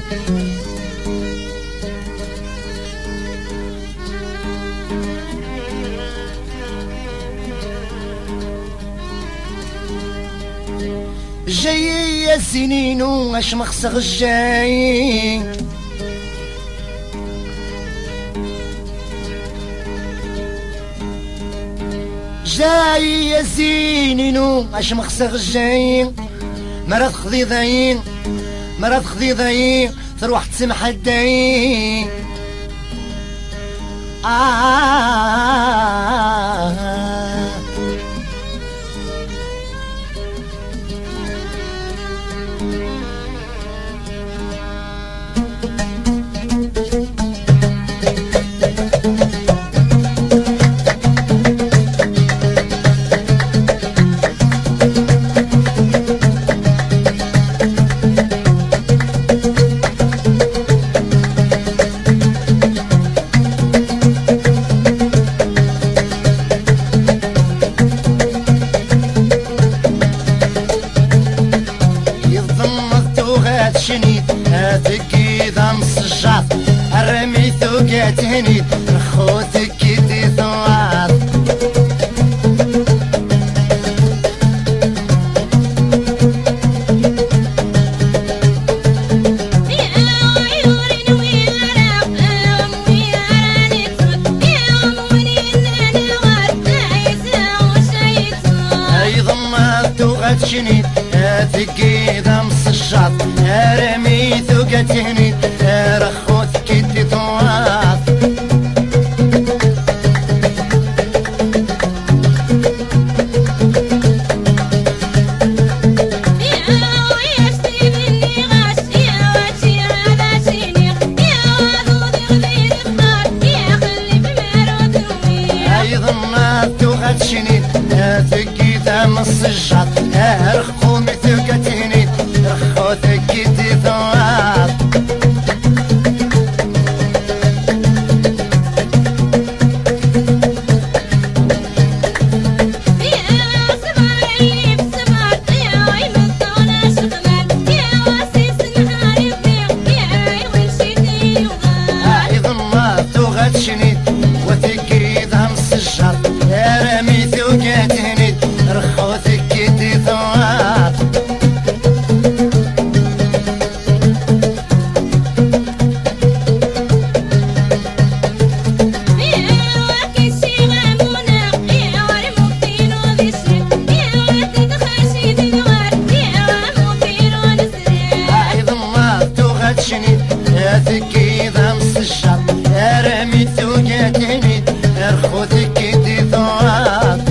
جاي يا سنين واش مخسغ الجاي جاي يا سنين واش مخسغ الجاي مرض خضيضاين مرض خضيضاين تروح تسمح الداين هاتك ذا مصجات الرمي ثوقات هنيد رخوتك كيدي ثوات ايضا ما ثوقات شنيد هاتك ذا مصجات رمي ثوقات هنيد رخوتك كيدي ثوات ايضا ما ثوقات شنيد هاتك ذا مصجات رخوتك ثوقات هنيد رخوتك كيدي ثوات ايضا ما ثوقات شنيد وثقي ذا مصجات رمي ثوقات هنيد رخوتك كيدي ثوات شنيد ثقي ذا مصجات رمي ثوقات هنيد رخوتك كيدي ثوات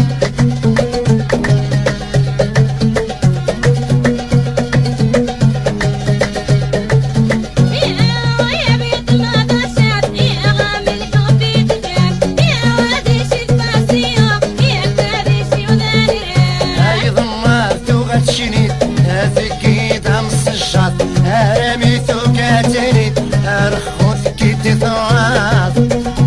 ايضا ما ثوقات شنيد ثقي ذا مصجات رمي ثوقات هنيد رخوتك كيدي ثوات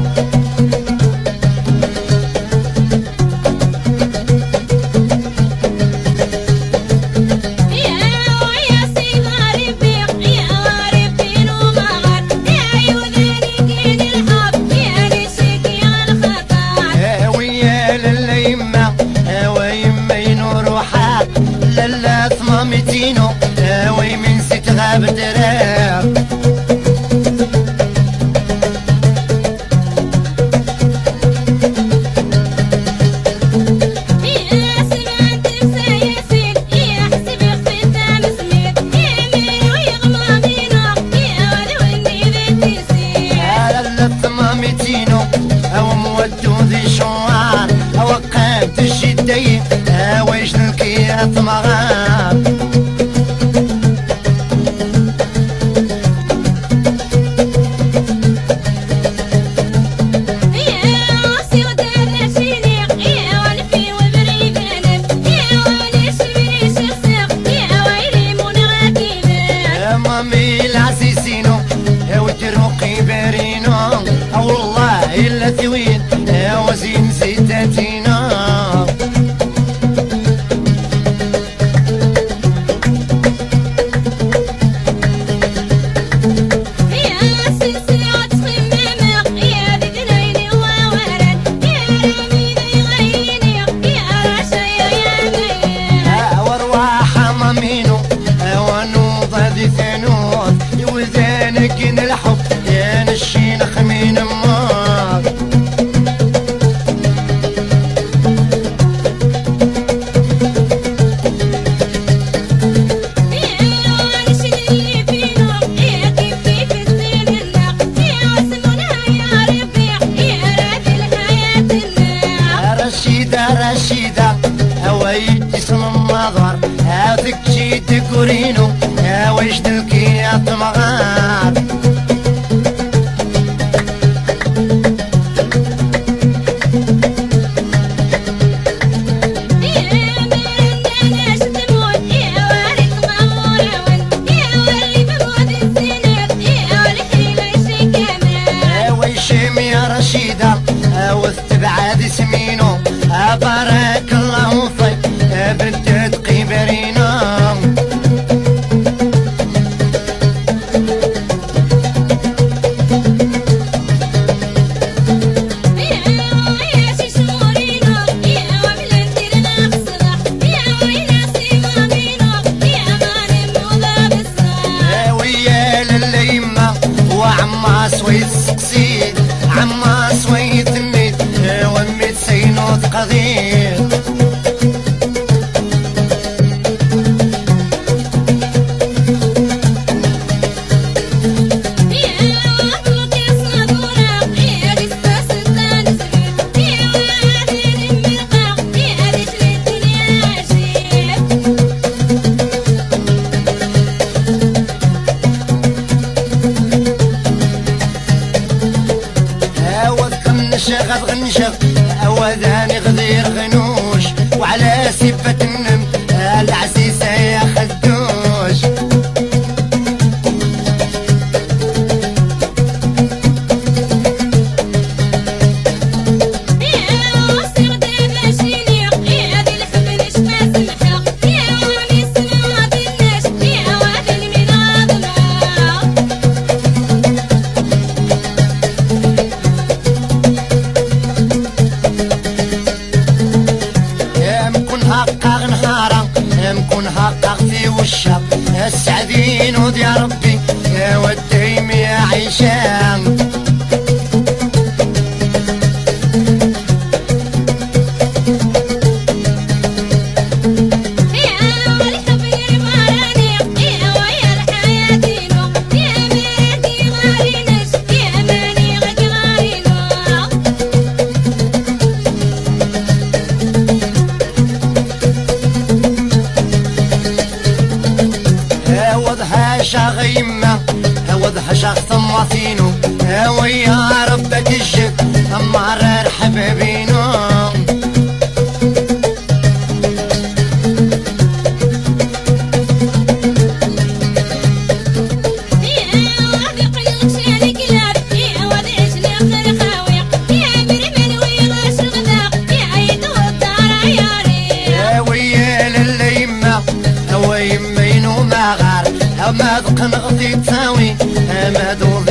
لا ثمامتينو وي من ست غاب دراب او مودو ذي شوان او قامت الجدين ويش الكيات مغاب مامي العسيسينو وتروقي بارينو او والله الا ثوين وزين زيتاتينا يدكورينو ويش دلكي يا طمغار رشيدة واستبعاد سمينو بارك الله فيك بنت تقيبرينا ويا لليمة وعما سويت سقسيد عما سويت النيت وميت سينوت قضير غد غنشق وذاني غدير غنوش وعلى سفة النم العسيسة يا خدوش حقق في وشك السعدين ود يا ربي يا والديم يا عيشان غيمة وضح شخص مواطينو ويا ربك الجد مرر حبيبينو ويا لليمة ويمينو ما غار ما ذق نغطي تساوي ما دوض